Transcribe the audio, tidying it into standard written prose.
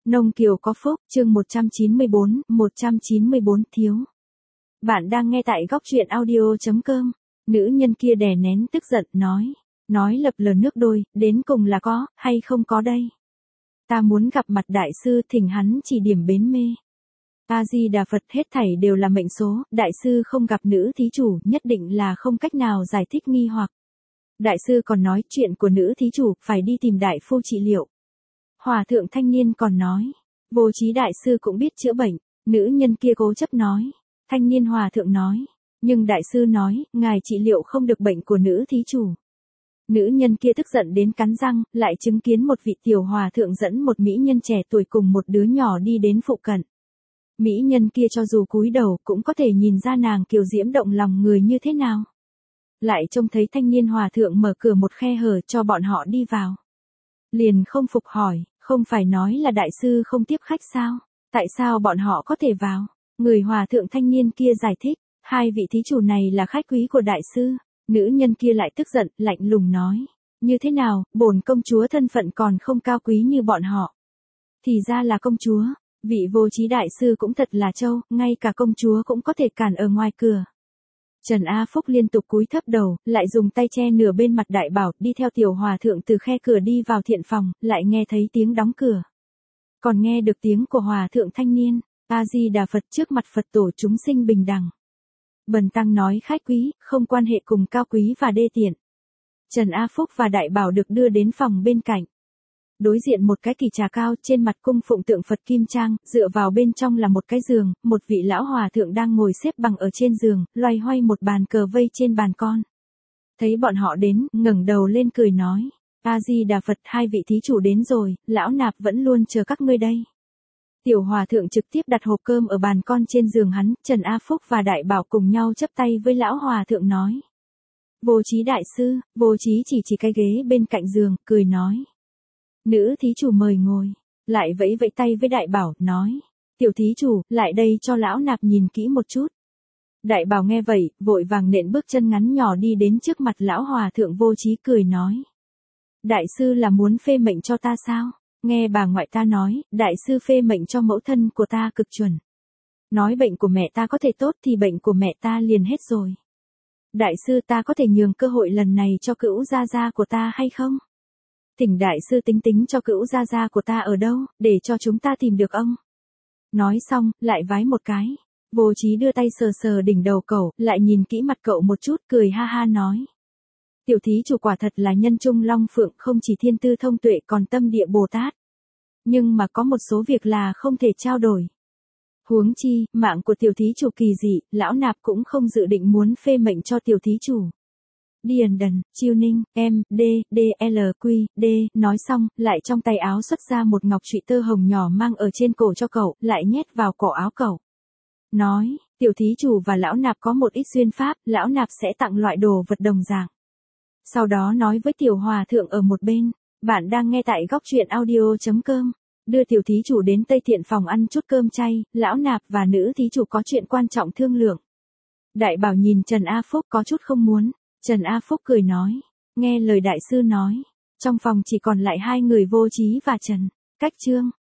Nông Kiều có phúc, chương 194 thiếu. Bạn đang nghe tại góc truyện audio.com. Nữ nhân kia đè nén tức giận nói lập lờ nước đôi, đến cùng là có, hay không có đây. Ta muốn gặp mặt đại sư, thỉnh hắn chỉ điểm bến mê. A-di-đà Phật, hết thảy đều là mệnh số, đại sư không gặp nữ thí chủ, nhất định là không cách nào giải thích nghi hoặc. Đại sư còn nói chuyện của nữ thí chủ, phải đi tìm đại phu trị liệu. Hòa thượng thanh niên còn nói, Vô Trí đại sư cũng biết chữa bệnh, nữ nhân kia cố chấp nói. Thanh niên hòa thượng nói, nhưng đại sư nói, ngài trị liệu không được bệnh của nữ thí chủ. Nữ nhân kia tức giận đến cắn răng, lại chứng kiến một vị tiểu hòa thượng dẫn một mỹ nhân trẻ tuổi cùng một đứa nhỏ đi đến phụ cận. Mỹ nhân kia cho dù cúi đầu cũng có thể nhìn ra nàng kiều diễm động lòng người như thế nào. Lại trông thấy thanh niên hòa thượng mở cửa một khe hở cho bọn họ đi vào. Liền không phục hỏi, không phải nói là đại sư không tiếp khách sao? Tại sao bọn họ có thể vào? Người hòa thượng thanh niên kia giải thích, hai vị thí chủ này là khách quý của đại sư. Nữ nhân kia lại tức giận, lạnh lùng nói, như thế nào, bổn công chúa thân phận còn không cao quý như bọn họ. Thì ra là công chúa, vị Vô Trí đại sư cũng thật là trâu, ngay cả công chúa cũng có thể cản ở ngoài cửa. Trần A Phúc liên tục cúi thấp đầu, lại dùng tay che nửa bên mặt đại bảo, đi theo tiểu hòa thượng từ khe cửa đi vào thiện phòng, lại nghe thấy tiếng đóng cửa. Còn nghe được tiếng của hòa thượng thanh niên, A-di-đà Phật, trước mặt Phật tổ chúng sinh bình đẳng. Bần tăng nói khách quý, không quan hệ cùng cao quý và đê tiện. Trần A Phúc và đại bảo được đưa đến phòng bên cạnh. Đối diện một cái kỳ trà cao, trên mặt cung phụng tượng Phật kim trang, dựa vào bên trong là một cái giường, một vị lão hòa thượng đang ngồi xếp bằng ở trên giường, loay hoay một bàn cờ vây trên bàn con. Thấy bọn họ đến, ngẩng đầu lên cười nói, A-di-đà Phật, hai vị thí chủ đến rồi, lão nạp vẫn luôn chờ các ngươi đây. Tiểu hòa thượng trực tiếp đặt hộp cơm ở bàn con trên giường hắn, Trần A Phúc và đại bảo cùng nhau chắp tay với lão hòa thượng nói. Vô Trí đại sư, Vô Trí chỉ cái ghế bên cạnh giường, cười nói. Nữ thí chủ mời ngồi, lại vẫy vẫy tay với đại bảo, nói, tiểu thí chủ, lại đây cho lão nạp nhìn kỹ một chút. Đại bảo nghe vậy, vội vàng nện bước chân ngắn nhỏ đi đến trước mặt lão hòa thượng Vô Trí cười nói. Đại sư là muốn phê mệnh cho ta sao? Nghe bà ngoại ta nói, đại sư phê mệnh cho mẫu thân của ta cực chuẩn. Nói bệnh của mẹ ta có thể tốt thì bệnh của mẹ ta liền hết rồi. Đại sư, ta có thể nhường cơ hội lần này cho cữu gia gia của ta hay không? Thỉnh đại sư tính tính cho cữu gia gia của ta ở đâu, để cho chúng ta tìm được ông. Nói xong, lại vái một cái. Vô Trí đưa tay sờ sờ đỉnh đầu cậu, lại nhìn kỹ mặt cậu một chút, cười ha ha nói. Tiểu thí chủ quả thật là nhân trung long phượng, không chỉ thiên tư thông tuệ còn tâm địa Bồ Tát. Nhưng mà có một số việc là không thể trao đổi. Huống chi, mạng của tiểu thí chủ kỳ dị, lão nạp cũng không dự định muốn phê mệnh cho tiểu thí chủ. Điền đần, chiêu ninh, D, nói xong, lại trong tay áo xuất ra một ngọc trụy tơ hồng nhỏ mang ở trên cổ cho cậu, lại nhét vào cổ áo cậu. Nói, tiểu thí chủ và lão nạp có một ít duyên pháp, lão nạp sẽ tặng loại đồ vật đồng dạng. Sau đó nói với tiểu hòa thượng ở một bên, bạn đang nghe tại góc truyện audio.com, đưa tiểu thí chủ đến Tây Thiện phòng ăn chút cơm chay, lão nạp và nữ thí chủ có chuyện quan trọng thương lượng. Đại bảo nhìn Trần A Phúc có chút không muốn, Trần A Phúc cười nói, nghe lời đại sư nói, trong phòng chỉ còn lại hai người Vô Trí và Trần. Cách chương